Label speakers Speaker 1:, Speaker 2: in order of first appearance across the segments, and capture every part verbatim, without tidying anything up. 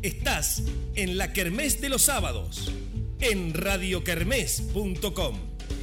Speaker 1: Estás en la Kermés de los sábados, en radio kermés punto com.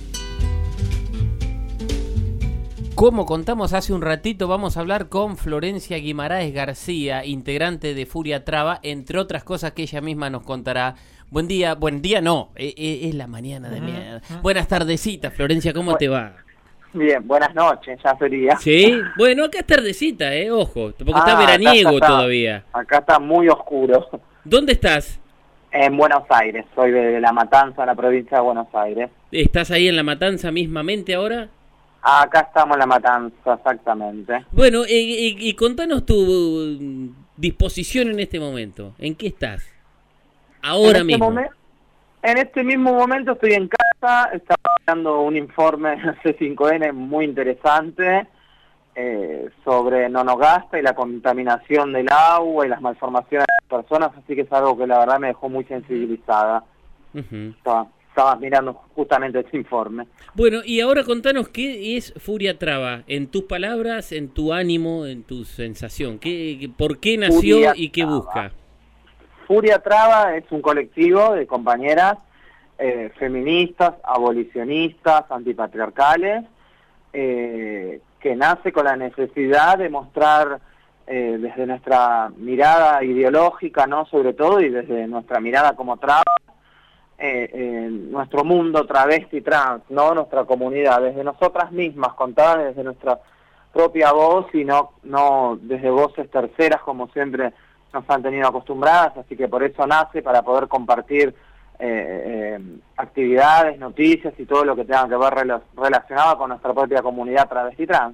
Speaker 2: Como contamos hace un ratito, vamos a hablar con Florencia Guimaraes García, integrante de Furia Traba, entre otras cosas que ella misma nos contará. Buen día, buen día no, es, es la mañana de mierda. Buenas tardecitas, Florencia, ¿cómo te va?
Speaker 3: Bien, buenas noches, ya sería.
Speaker 2: Sí, bueno, acá es tardecita, eh, ojo, porque está
Speaker 3: Ah,
Speaker 2: veraniego
Speaker 3: está,
Speaker 2: todavía.
Speaker 3: Acá está muy oscuro.
Speaker 2: ¿Dónde estás?
Speaker 3: En Buenos Aires, soy de La Matanza, la provincia de Buenos Aires.
Speaker 2: ¿Estás ahí en La Matanza mismamente ahora?
Speaker 3: Acá estamos en La Matanza, exactamente.
Speaker 2: Bueno, y, y, y contanos tu disposición en este momento. ¿En qué estás? Ahora
Speaker 3: en este
Speaker 2: mismo.
Speaker 3: Momen- en este mismo momento estoy en casa, estaba dando un informe C cinco N muy interesante eh, sobre Nonogasta y la contaminación del agua y las malformaciones de las personas, así que es algo que la verdad me dejó muy sensibilizada.
Speaker 2: Uh-huh.
Speaker 3: Estaba, estaba mirando justamente ese informe.
Speaker 2: Bueno, y ahora contanos qué es Furia Traba, en tus palabras, en tu ánimo, en tu sensación. ¿Qué, ¿Por qué nació
Speaker 3: Furia
Speaker 2: y qué
Speaker 3: Traba.
Speaker 2: busca?
Speaker 3: Furia Traba es un colectivo de compañeras eh, feministas, abolicionistas, antipatriarcales, eh, que nace con la necesidad de mostrar eh, desde nuestra mirada ideológica, ¿no? Sobre todo, y desde nuestra mirada como traba, eh, eh, nuestro mundo travesti trans, ¿no? Nuestra comunidad, desde nosotras mismas, contada desde nuestra propia voz y no, no desde voces terceras como siempre nos han tenido acostumbradas, así que por eso nace, para poder compartir eh, eh, actividades, noticias y todo lo que tenga que ver rela- relacionado con nuestra propia comunidad travesti trans.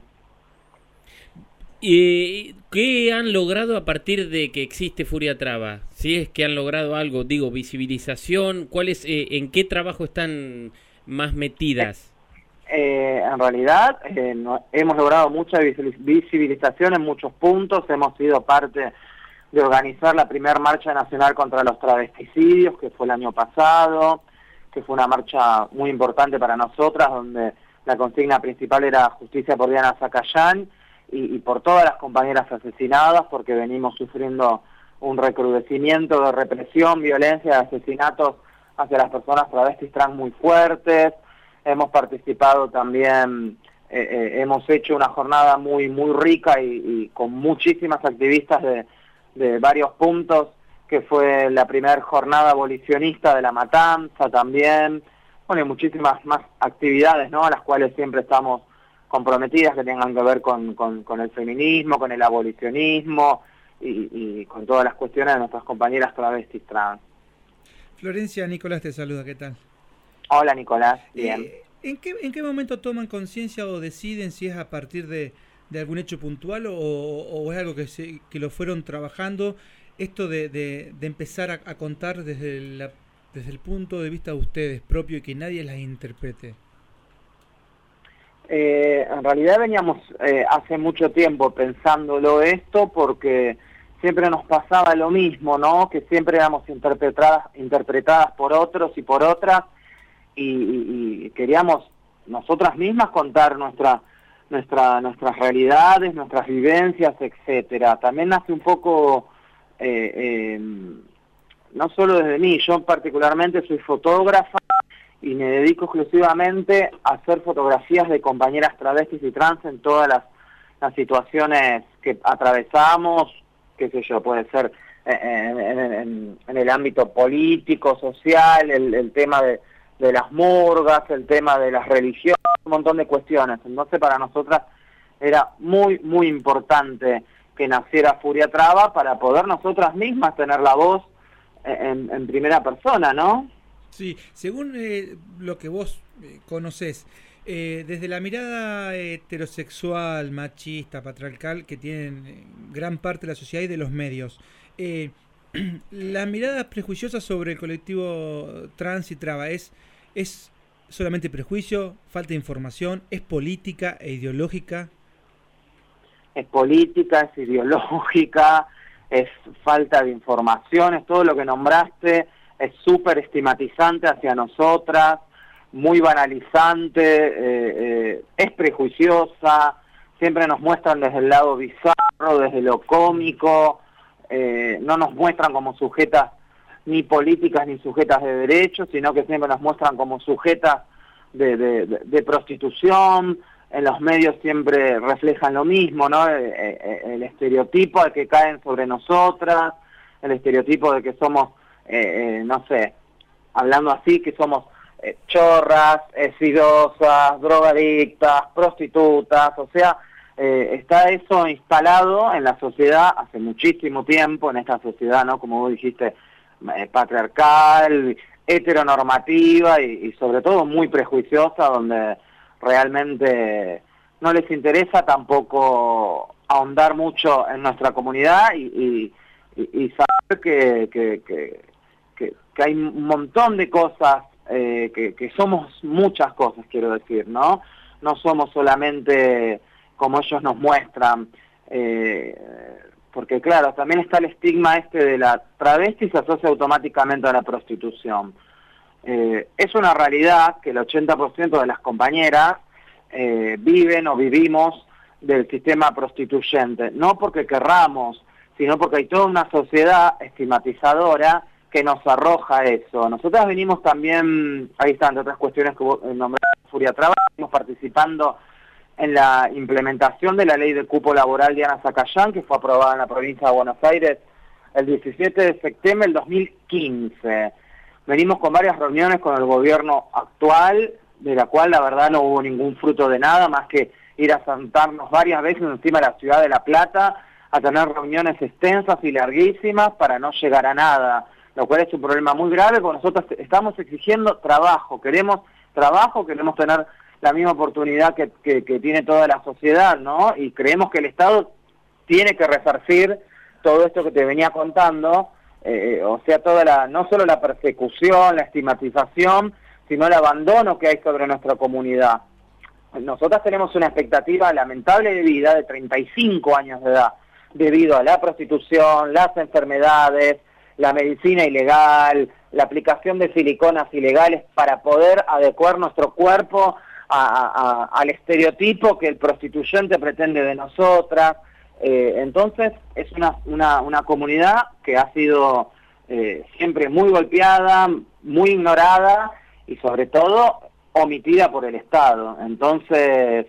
Speaker 2: ¿Y qué han logrado a partir de que existe Furia Traba? Si es que han logrado algo, digo, visibilización, ¿cuál es, eh, en qué trabajo están más metidas?
Speaker 3: Eh, en realidad eh, no, hemos logrado mucha visibilización en muchos puntos, hemos sido parte de organizar la primera marcha nacional contra los travesticidios, que fue el año pasado, que fue una marcha muy importante para nosotras, donde la consigna principal era justicia por Diana Zacayán y, y por todas las compañeras asesinadas, porque venimos sufriendo un recrudecimiento de represión, violencia, de asesinatos hacia las personas travestis trans muy fuertes. Hemos participado también, eh, eh, hemos hecho una jornada muy muy rica y, y con muchísimas activistas de de varios puntos, que fue la primera jornada abolicionista de La Matanza también, bueno, y muchísimas más actividades, ¿no?, a las cuales siempre estamos comprometidas, que tengan que ver con, con, con el feminismo, con el abolicionismo y, y con todas las cuestiones de nuestras compañeras travestis trans.
Speaker 4: Florencia, Nicolás te saluda, ¿qué tal?
Speaker 3: Hola, Nicolás, bien.
Speaker 4: Eh, ¿en qué, ¿En qué momento toman conciencia o deciden si es a partir de de algún hecho puntual o, o es algo que se, que lo fueron trabajando, esto de, de, de empezar a, a contar desde, la, desde el punto de vista de ustedes propio y que nadie las interprete?
Speaker 3: Eh, en realidad veníamos eh, hace mucho tiempo pensándolo esto, porque siempre nos pasaba lo mismo, ¿no? Que siempre éramos interpretadas, interpretadas por otros y por otras, y, y, y queríamos nosotras mismas contar nuestra Nuestra, nuestras realidades, nuestras vivencias, etcétera. También nace un poco, eh, eh, no solo desde mí, yo particularmente soy fotógrafa y me dedico exclusivamente a hacer fotografías de compañeras travestis y trans en todas las, las situaciones que atravesamos, qué sé yo, puede ser en, en, en, en el ámbito político, social, el, el tema de, de las murgas, el tema de las religiones, un montón de cuestiones. Entonces para nosotras era muy muy importante que naciera Furia Traba para poder nosotras mismas tener la voz en, en primera persona, ¿no?
Speaker 4: Sí, según eh, lo que vos eh, conocés, eh, desde la mirada heterosexual, machista, patriarcal que tienen gran parte de la sociedad y de los medios, eh, la mirada prejuiciosa sobre el colectivo trans y traba es, es solamente prejuicio, falta de información, es política e ideológica.
Speaker 3: Es política, es ideológica, es falta de información, es todo lo que nombraste, es súper estigmatizante hacia nosotras, muy banalizante, eh, eh, es prejuiciosa, siempre nos muestran desde el lado bizarro, desde lo cómico, eh, no nos muestran como sujetas ni políticas ni sujetas de derechos, sino que siempre nos muestran como sujetas de, de, de, de prostitución. En los medios siempre reflejan lo mismo, ¿no? El, el, el estereotipo al que caen sobre nosotras, el estereotipo de que somos, eh, eh, no sé, hablando así, que somos eh, chorras, exidosas, drogadictas, prostitutas, o sea, eh, está eso instalado en la sociedad hace muchísimo tiempo, en esta sociedad, ¿no? Como vos dijiste, eh, patriarcal, heteronormativa y, y sobre todo muy prejuiciosa, donde realmente no les interesa tampoco ahondar mucho en nuestra comunidad y, y, y saber que, que, que, que, que hay un montón de cosas, eh, que, que somos muchas cosas, quiero decir, ¿no? No somos solamente como ellos nos muestran, eh, porque claro, también está el estigma este de la travesti y se asocia automáticamente a la prostitución. Eh, es una realidad que el ochenta por ciento de las compañeras eh, viven o vivimos del sistema prostituyente, no porque querramos, sino porque hay toda una sociedad estigmatizadora que nos arroja eso. Nosotras venimos también, ahí están de otras cuestiones que vos nombraste, Furia Traba, venimos participando en la implementación de la ley de cupo laboral de Diana Zacayán, que fue aprobada en la provincia de Buenos Aires el diecisiete de septiembre del dos mil quince. Venimos con varias reuniones con el gobierno actual, de la cual la verdad no hubo ningún fruto de nada, más que ir a sentarnos varias veces encima de la ciudad de La Plata, a tener reuniones extensas y larguísimas para no llegar a nada, lo cual es un problema muy grave, porque nosotros estamos exigiendo trabajo, queremos trabajo, queremos tener la misma oportunidad que, que, que tiene toda la sociedad, ¿no? Y creemos que el Estado tiene que resarcir todo esto que te venía contando, Eh, o sea, toda la, no solo la persecución, la estigmatización, sino el abandono que hay sobre nuestra comunidad. Nosotras tenemos una expectativa lamentable de vida de treinta y cinco años de edad, debido a la prostitución, las enfermedades, la medicina ilegal, la aplicación de siliconas ilegales para poder adecuar nuestro cuerpo a, a, al estereotipo que el prostituyente pretende de nosotras. Eh, entonces es una, una, una comunidad que ha sido eh, siempre muy golpeada, muy ignorada y sobre todo omitida por el Estado. Entonces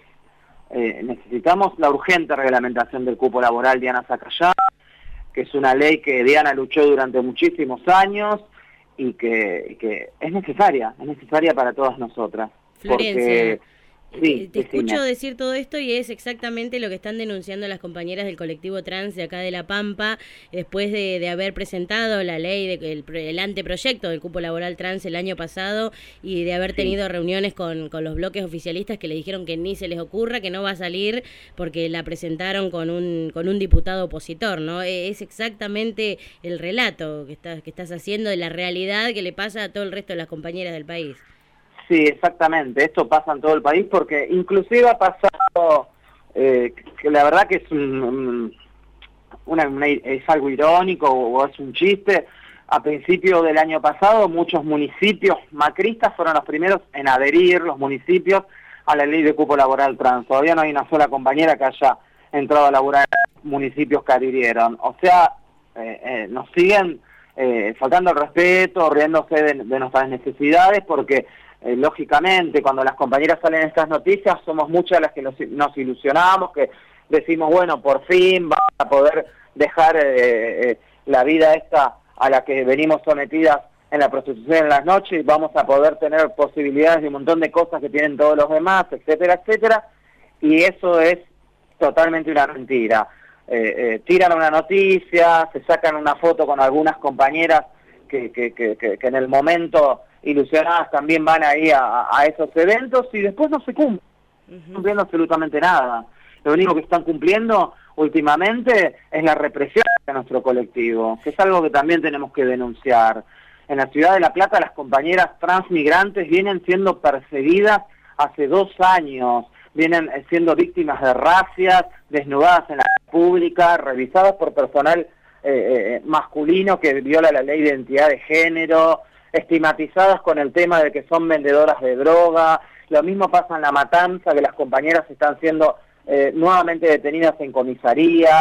Speaker 3: eh, necesitamos la urgente reglamentación del cupo laboral de Diana Zacayán, que es una ley que Diana luchó durante muchísimos años y que, y que es necesaria, es necesaria para todas nosotras.
Speaker 5: Florencia.
Speaker 3: Porque Sí,
Speaker 5: te
Speaker 3: decime.
Speaker 5: escucho decir todo esto y es exactamente lo que están denunciando las compañeras del colectivo trans de acá de La Pampa, después de, de haber presentado la ley, de, el, el anteproyecto del cupo laboral trans el año pasado y de haber
Speaker 3: Sí.
Speaker 5: tenido reuniones con, con los bloques oficialistas que le dijeron que ni se les ocurra, que no va a salir porque la presentaron con un con un diputado opositor, ¿no? Es exactamente el relato que estás, que estás haciendo de la realidad que le pasa a todo el resto de las compañeras del país.
Speaker 3: Sí, exactamente, esto pasa en todo el país porque inclusive ha pasado, eh, que la verdad que es, un, una, una, es algo irónico o es un chiste. A principio del año pasado muchos municipios macristas fueron los primeros en adherir, los municipios, a la ley de cupo laboral trans. Todavía no hay una sola compañera que haya entrado a laburar en municipios que adhirieron. O sea, eh, eh, nos siguen eh, faltando el respeto, riéndose de, de nuestras necesidades porque... Eh, lógicamente, cuando las compañeras salen estas noticias, somos muchas las que nos, nos ilusionamos, que decimos, bueno, por fin vamos a poder dejar eh, eh, la vida esta a la que venimos sometidas en la prostitución en las noches y vamos a poder tener posibilidades de un montón de cosas que tienen todos los demás, etcétera, etcétera, y eso es totalmente una mentira. Eh, eh, tiran una noticia, se sacan una foto con algunas compañeras que, que, que, que, que en el momento... ilusionadas también van ahí a, a esos eventos y después no se cumplen, no uh-huh. cumpliendo absolutamente nada. Lo único que están cumpliendo últimamente es la represión de nuestro colectivo, que es algo que también tenemos que denunciar. En la ciudad de La Plata las compañeras transmigrantes vienen siendo perseguidas hace dos años, vienen siendo víctimas de racias, desnudadas en la pública, revisadas por personal eh, eh, masculino que viola la ley de identidad de género, estigmatizadas con el tema de que son vendedoras de droga. Lo mismo pasa en La Matanza, que las compañeras están siendo eh, nuevamente detenidas en comisarías.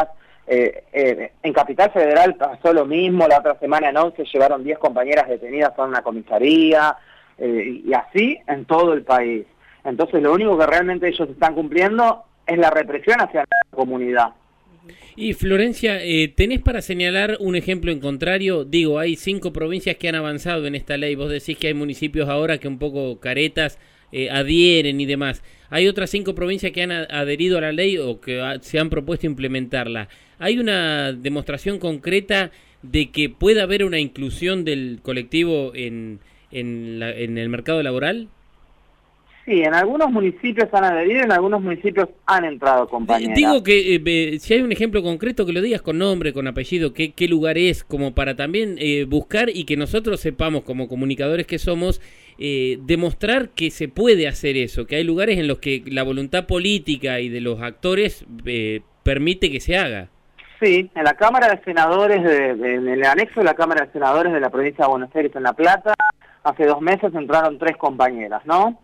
Speaker 3: Eh, eh, en Capital Federal pasó lo mismo, la otra semana en once llevaron diez compañeras detenidas a una comisaría, eh, y así en todo el país. Entonces lo único que realmente ellos están cumpliendo es la represión hacia la comunidad.
Speaker 2: Y Florencia, eh, ¿tenés para señalar un ejemplo en contrario? Digo, hay cinco provincias que han avanzado en esta ley, vos decís que hay municipios ahora que un poco caretas eh, adhieren y demás. Hay otras cinco provincias que han adherido a la ley o que ha, se han propuesto implementarla. ¿Hay una demostración concreta de que pueda haber una inclusión del colectivo en, en, la, en el mercado laboral?
Speaker 3: Sí, en algunos municipios han adherido, en algunos municipios han entrado compañeras.
Speaker 2: Digo que eh, si hay un ejemplo concreto que lo digas con nombre, con apellido, qué, qué lugar es, como para también eh, buscar y que nosotros sepamos como comunicadores que somos, eh, demostrar que se puede hacer eso, que hay lugares en los que la voluntad política y de los actores eh, permite que se haga.
Speaker 3: Sí, en la Cámara de Senadores, de, de, en el anexo de la Cámara de Senadores de la provincia de Buenos Aires en La Plata, hace dos meses entraron tres compañeras, ¿no?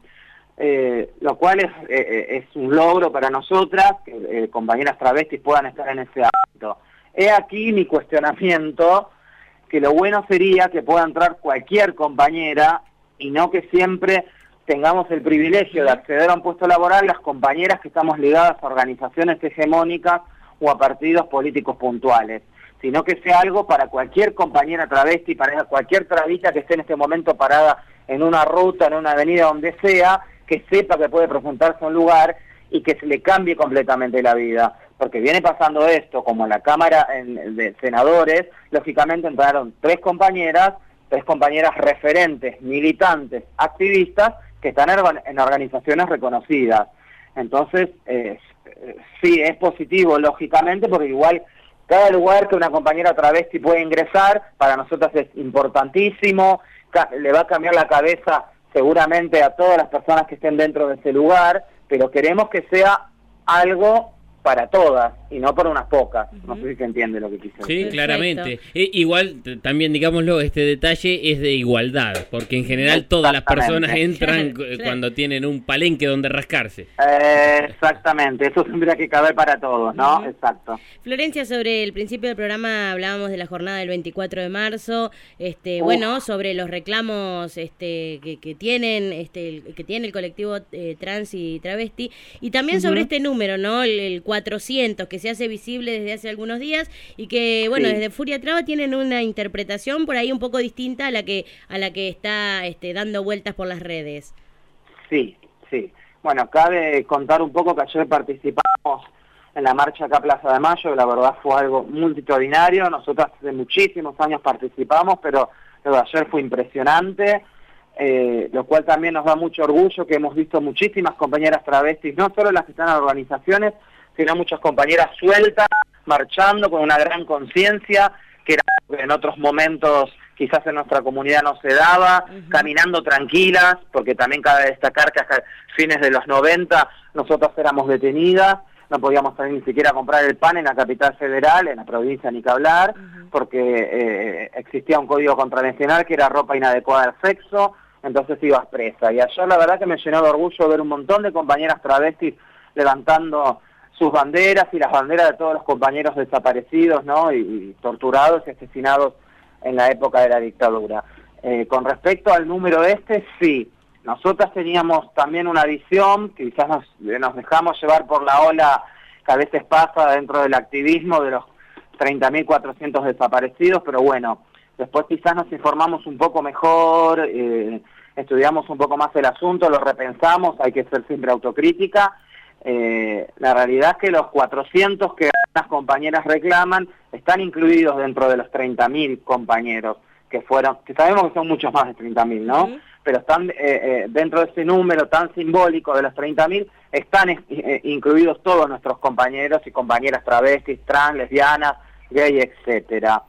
Speaker 3: Eh, lo cual es, eh, es un logro para nosotras, que eh, compañeras travestis puedan estar en ese ámbito. He aquí mi cuestionamiento, que lo bueno sería que pueda entrar cualquier compañera y no que siempre tengamos el privilegio de acceder a un puesto laboral las compañeras que estamos ligadas a organizaciones hegemónicas o a partidos políticos puntuales, sino que sea algo para cualquier compañera travesti, para cualquier travista que esté en este momento parada en una ruta, en una avenida, donde sea, que sepa que puede presentarse a un lugar y que se le cambie completamente la vida. Porque viene pasando esto, como en la Cámara en, de Senadores, lógicamente entraron tres compañeras, tres compañeras referentes, militantes, activistas, que están en organizaciones reconocidas. Entonces, eh, sí, es positivo, lógicamente, porque igual cada lugar que una compañera travesti puede ingresar, para nosotros es importantísimo, le va a cambiar la cabeza seguramente a todas las personas que estén dentro de ese lugar, pero queremos que sea algo para todas y no para unas pocas. Uh-huh. No sé si se entiende lo que quise decir.
Speaker 2: Sí,
Speaker 5: Perfecto.
Speaker 2: claramente. E, igual, también digámoslo, este detalle es de igualdad, porque en general todas las personas entran claro. cuando tienen un palenque donde rascarse.
Speaker 3: Eh, exactamente, eso tendría que caber para todos, ¿no? Uh-huh. Exacto.
Speaker 5: Florencia, sobre el principio del programa hablábamos de la jornada del veinticuatro de marzo, este, uh. bueno, sobre los reclamos este, que, que tienen, este, el, que tiene el colectivo eh, trans y travesti, y también uh-huh. sobre este número, ¿no? El, el cuatrocientos, que se hace visible desde hace algunos días y que, bueno, sí. desde Furia Traba tienen una interpretación por ahí un poco distinta a la que a la que está este, dando vueltas por las redes.
Speaker 3: Sí, sí. Bueno, cabe contar un poco que ayer participamos en la marcha acá a Plaza de Mayo, que la verdad fue algo multitudinario. Nosotros hace muchísimos años participamos, pero lo de ayer fue impresionante, eh, lo cual también nos da mucho orgullo, que hemos visto muchísimas compañeras travestis, no solo las que están en organizaciones, sino muchas compañeras sueltas, marchando con una gran conciencia, que era en otros momentos quizás en nuestra comunidad no se daba, uh-huh. caminando tranquilas, porque también cabe destacar que hasta fines de los noventa nosotros éramos detenidas, no podíamos salir ni siquiera a comprar el pan en la Capital Federal, en la provincia ni que hablar, uh-huh. porque eh, existía un código contravencional que era ropa inadecuada al sexo, entonces ibas presa. Y ayer la verdad que me llenó de orgullo ver un montón de compañeras travestis levantando sus banderas y las banderas de todos los compañeros desaparecidos, ¿no? y, y torturados y asesinados en la época de la dictadura. Eh, con respecto al número este, sí, nosotras teníamos también una visión, quizás nos, nos dejamos llevar por la ola que a veces pasa dentro del activismo de los treinta mil cuatrocientos desaparecidos, pero bueno, después quizás nos informamos un poco mejor, eh, estudiamos un poco más el asunto, lo repensamos, hay que ser siempre autocrítica. Eh, la realidad es que los cuatrocientos que las compañeras reclaman están incluidos dentro de los treinta mil compañeros que fueron, que sabemos que son muchos más de treinta mil, ¿no? Uh-huh. Pero están eh, eh, dentro de ese número tan simbólico de los treinta mil, están eh, incluidos todos nuestros compañeros y compañeras travestis, trans, lesbianas, gay, etcétera.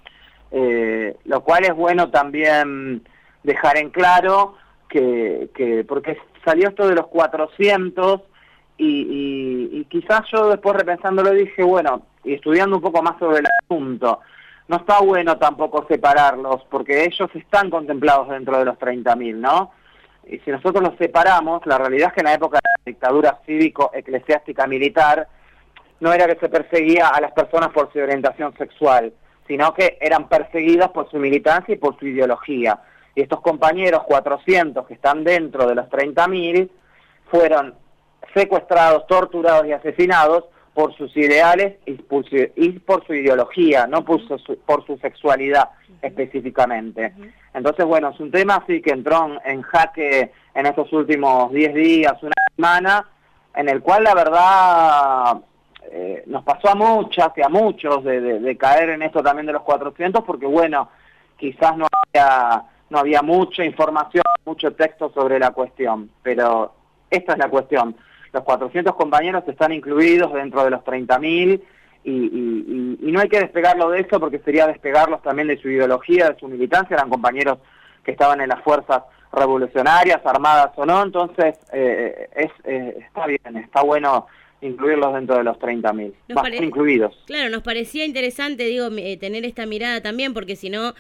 Speaker 3: Eh, lo cual es bueno también dejar en claro que, que porque salió esto de los cuatrocientos, Y, y, y quizás yo después repensándolo dije, bueno, y estudiando un poco más sobre el asunto, no está bueno tampoco separarlos, porque ellos están contemplados dentro de los treinta mil, ¿no? Y si nosotros los separamos, la realidad es que en la época de la dictadura cívico-eclesiástica militar, no era que se perseguía a las personas por su orientación sexual, sino que eran perseguidas por su militancia y por su ideología. Y estos compañeros, cuatrocientos que están dentro de los treinta mil, fueron secuestrados, torturados y asesinados por sus ideales y por su, y por su ideología, no por su, por su sexualidad uh-huh. específicamente. Uh-huh. Entonces, bueno, es un tema así que entró en, en jaque en estos últimos diez días, una semana, en el cual la verdad eh, nos pasó a muchas y a muchos de, de, de caer en esto también de los cuatrocientos, porque bueno, quizás no había, no había mucha información, mucho texto sobre la cuestión, pero esta es la cuestión. Los cuatrocientos compañeros están incluidos dentro de los treinta mil y, y, y, y no hay que despegarlo de eso porque sería despegarlos también de su ideología, de su militancia. Eran compañeros que estaban en las fuerzas revolucionarias, armadas o no, entonces eh, es eh, está bien, está bueno incluirlos dentro de los treinta mil, más incluidos.
Speaker 5: Claro, nos parecía interesante, digo, eh, tener esta mirada también, porque si no,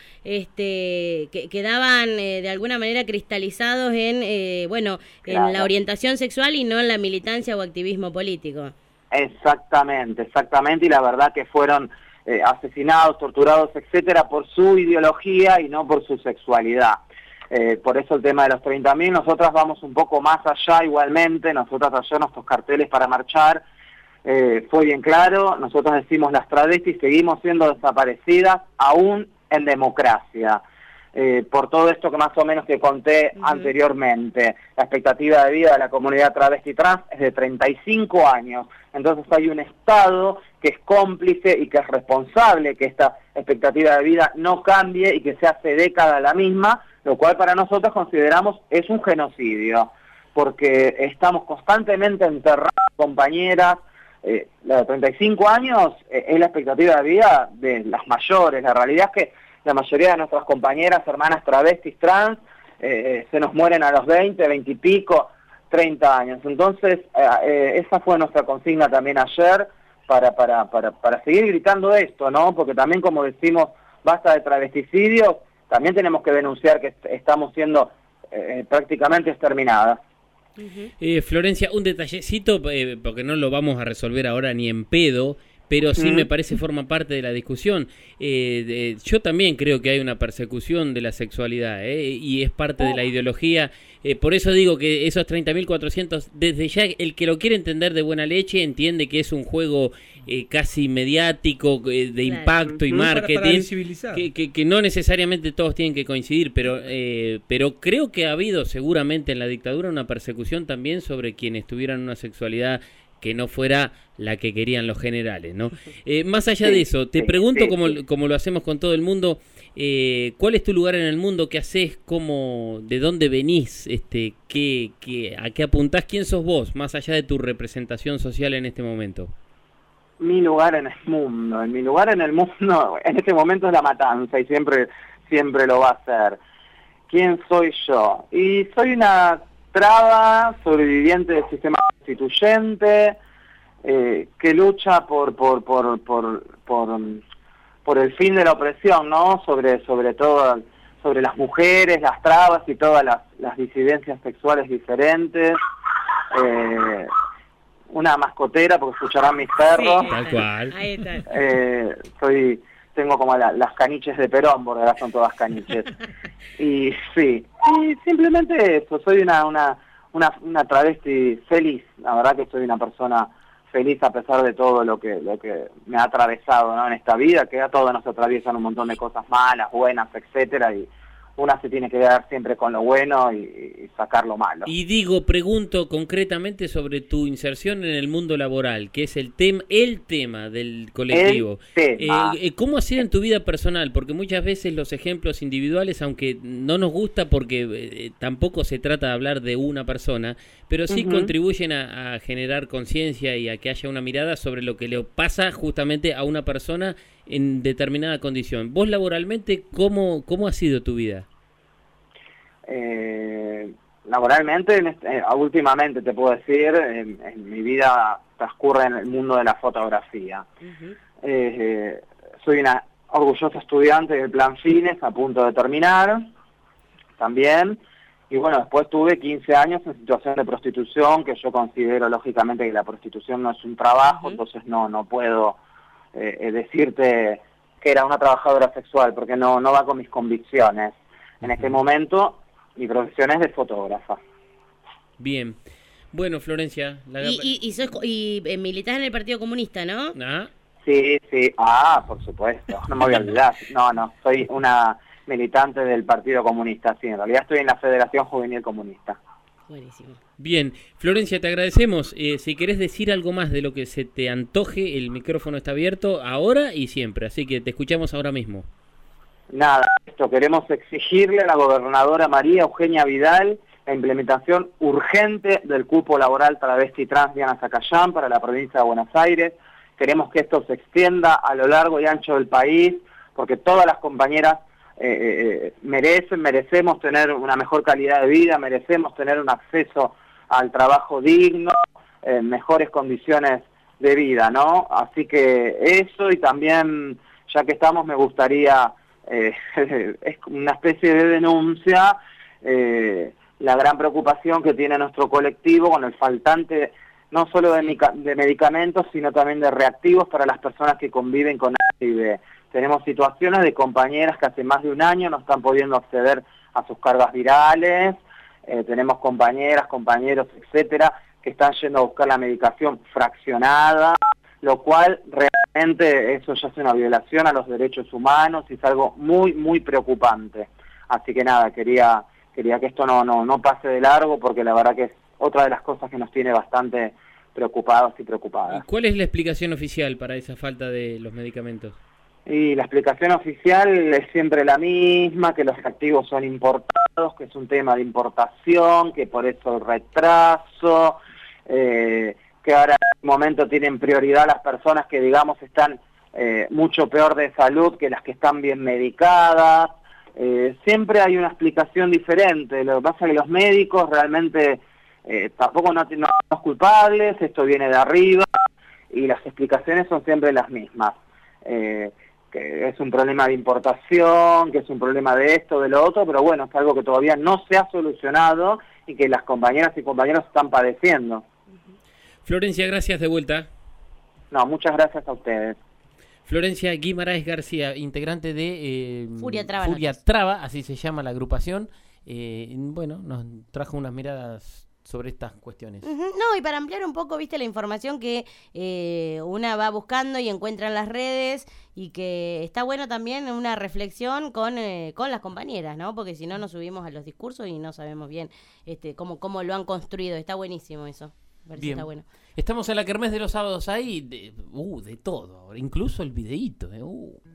Speaker 5: este, que, quedaban eh, de alguna manera cristalizados en, eh, bueno, claro. en la orientación sexual y no en la militancia o activismo político.
Speaker 3: Exactamente, exactamente, y la verdad que fueron eh, asesinados, torturados, etcétera, por su ideología y no por su sexualidad. Eh, por eso el tema de los treinta mil, nosotras vamos un poco más allá igualmente, nosotras ayer nuestros carteles para marchar, eh, fue bien claro, nosotros decimos las travestis seguimos siendo desaparecidas aún en democracia, eh, por todo esto que más o menos te conté uh-huh. anteriormente. La expectativa de vida de la comunidad travesti trans es de treinta y cinco años, entonces hay un Estado que es cómplice y que es responsable que esta expectativa de vida no cambie y que se hace década la misma, lo cual para nosotros consideramos es un genocidio, porque estamos constantemente enterrando compañeras. Eh, la de treinta y cinco años eh, es la expectativa de vida de las mayores. La realidad es que la mayoría de nuestras compañeras, hermanas travestis, trans, eh, se nos mueren a los veinte, veinte y pico, treinta años. Entonces, eh, eh, esa fue nuestra consigna también ayer, para, para, para, para seguir gritando esto, ¿no? Porque también, como decimos, basta de travesticidios, también tenemos que denunciar que estamos siendo eh, prácticamente exterminadas.
Speaker 2: Uh-huh. eh, Florencia, un detallecito, eh, porque no lo vamos a resolver ahora ni en pedo, pero sí me parece forma parte de la discusión. Eh, de, yo también creo que hay una persecución de la sexualidad, eh, y es parte de la ideología. Eh, por eso digo que esos treinta mil cuatrocientos, desde ya el que lo quiere entender de buena leche entiende que es un juego eh, casi mediático, eh, de claro. impacto y uh-huh. marketing, para, para que, que, que no necesariamente todos tienen que coincidir, pero, eh, pero creo que ha habido seguramente en la dictadura una persecución también sobre quienes tuvieran una sexualidad que no fuera la que querían los generales, ¿no? Eh, más allá de eso, te pregunto, como, como lo hacemos con todo el mundo, eh, ¿cuál es tu lugar en el mundo? ¿Qué haces? ¿Cómo, de dónde venís? Este, qué, qué, ¿A qué apuntás? ¿Quién sos vos, más allá de tu representación social en este momento?
Speaker 3: Mi lugar en el mundo, mi lugar en el mundo en este momento es la matanza y siempre, siempre lo va a ser. ¿Quién soy yo? Y soy una traba, sobreviviente del sistema constituyente, eh, que lucha por por, por por por por el fin de la opresión, ¿no? Sobre sobre todo sobre las mujeres, las trabas y todas las, las disidencias sexuales diferentes. Eh, una mascotera, porque escucharán mis perros.
Speaker 2: Sí, tal cual.
Speaker 5: Ahí está.
Speaker 3: Eh, soy tengo como la, las caniches de Perón, porque ahora son todas caniches. Y sí, y simplemente eso, soy una, una, una, una travesti feliz, la verdad que soy una persona feliz a pesar de todo lo que, lo que me ha atravesado, ¿no? En esta vida, que a todos nos atraviesan un montón de cosas malas, buenas, etcétera, y una se tiene que quedar siempre con lo bueno y, y sacar lo malo.
Speaker 2: Y digo, pregunto concretamente sobre tu inserción en el mundo laboral, que es el tema el tema del colectivo.
Speaker 3: Tema.
Speaker 2: Eh, ¿Cómo ha sido en tu vida personal? Porque muchas veces los ejemplos individuales, aunque no nos gusta porque eh, tampoco se trata de hablar de una persona, pero sí uh-huh. contribuyen a, a generar conciencia y a que haya una mirada sobre lo que le pasa justamente a una persona en determinada condición. Vos laboralmente, ¿cómo, cómo ha sido tu vida?
Speaker 3: Eh, laboralmente, en este, eh, últimamente te puedo decir, en, en mi vida transcurre en el mundo de la fotografía. Uh-huh. eh, eh, soy una orgullosa estudiante del plan Fines, a punto de terminar, también, y bueno, después tuve quince años en situación de prostitución, que yo considero lógicamente que la prostitución no es un trabajo, uh-huh. entonces no no puedo eh, eh, decirte que era una trabajadora sexual, porque no, no va con mis convicciones. En este momento, mi profesión es de fotógrafa.
Speaker 2: Bien. Bueno, Florencia... La...
Speaker 5: Y, y, y, sos, y eh, militás en el Partido Comunista, ¿no?
Speaker 2: ¿Ah?
Speaker 3: Sí, sí. Ah, por supuesto. No me voy a olvidar. No, no. Soy una militante del Partido Comunista. Sí, en realidad estoy en la Federación Juvenil Comunista.
Speaker 5: Buenísimo.
Speaker 2: Bien, Florencia, te agradecemos. Eh, si querés decir algo más de lo que se te antoje, el micrófono está abierto ahora y siempre, así que te escuchamos ahora mismo.
Speaker 3: Nada, esto queremos exigirle a la gobernadora María Eugenia Vidal la implementación urgente del cupo laboral travesti trans Diana Zacayán para la provincia de Buenos Aires. Queremos que esto se extienda a lo largo y ancho del país, porque todas las compañeras Eh, eh, merecen, merecemos tener una mejor calidad de vida, merecemos tener un acceso al trabajo digno, eh, mejores condiciones de vida, ¿no? Así que eso, y también, ya que estamos, me gustaría, eh, es una especie de denuncia, eh, la gran preocupación que tiene nuestro colectivo con el faltante no solo de, de medicamentos, sino también de reactivos para las personas que conviven con H I V. Tenemos situaciones de compañeras que hace más de un año no están pudiendo acceder a sus cargas virales, eh, tenemos compañeras, compañeros, etcétera, que están yendo a buscar la medicación fraccionada, lo cual realmente eso ya es una violación a los derechos humanos y es algo muy, muy preocupante. Así que nada, quería, quería que esto no, no, no pase de largo, porque la verdad que es otra de las cosas que nos tiene bastante preocupados y preocupadas.
Speaker 2: ¿Y cuál es la explicación oficial para esa falta de los medicamentos?
Speaker 3: Y la explicación oficial es siempre la misma, que los activos son importados, que es un tema de importación, que por eso el retraso, eh, que ahora en este momento tienen prioridad las personas que, digamos, están eh, mucho peor de salud que las que están bien medicadas. Eh, siempre hay una explicación diferente. Lo que pasa es que los médicos realmente eh, tampoco no, no son culpables, esto viene de arriba, y las explicaciones son siempre las mismas. Eh, que es un problema de importación, que es un problema de esto, de lo otro, pero bueno, es algo que todavía no se ha solucionado y que las compañeras y compañeros están padeciendo.
Speaker 2: Florencia, gracias de vuelta.
Speaker 3: No, muchas gracias a ustedes.
Speaker 2: Florencia Guimaraes García, integrante de eh,
Speaker 5: Furia Traba,
Speaker 2: Furia Traba, así se llama la agrupación. Eh, bueno, nos trajo unas miradas sobre estas cuestiones.
Speaker 5: Uh-huh. No, y para ampliar un poco, viste, la información que eh, una va buscando y encuentra en las redes, y que está bueno también una reflexión con eh, con las compañeras, ¿no? Porque si no nos subimos a los discursos y no sabemos bien este cómo cómo lo han construido. Está buenísimo eso. Bien. Está bueno.
Speaker 2: Estamos en la kermés de los sábados ahí, de, uh, de todo, incluso el videíto. Eh, uh.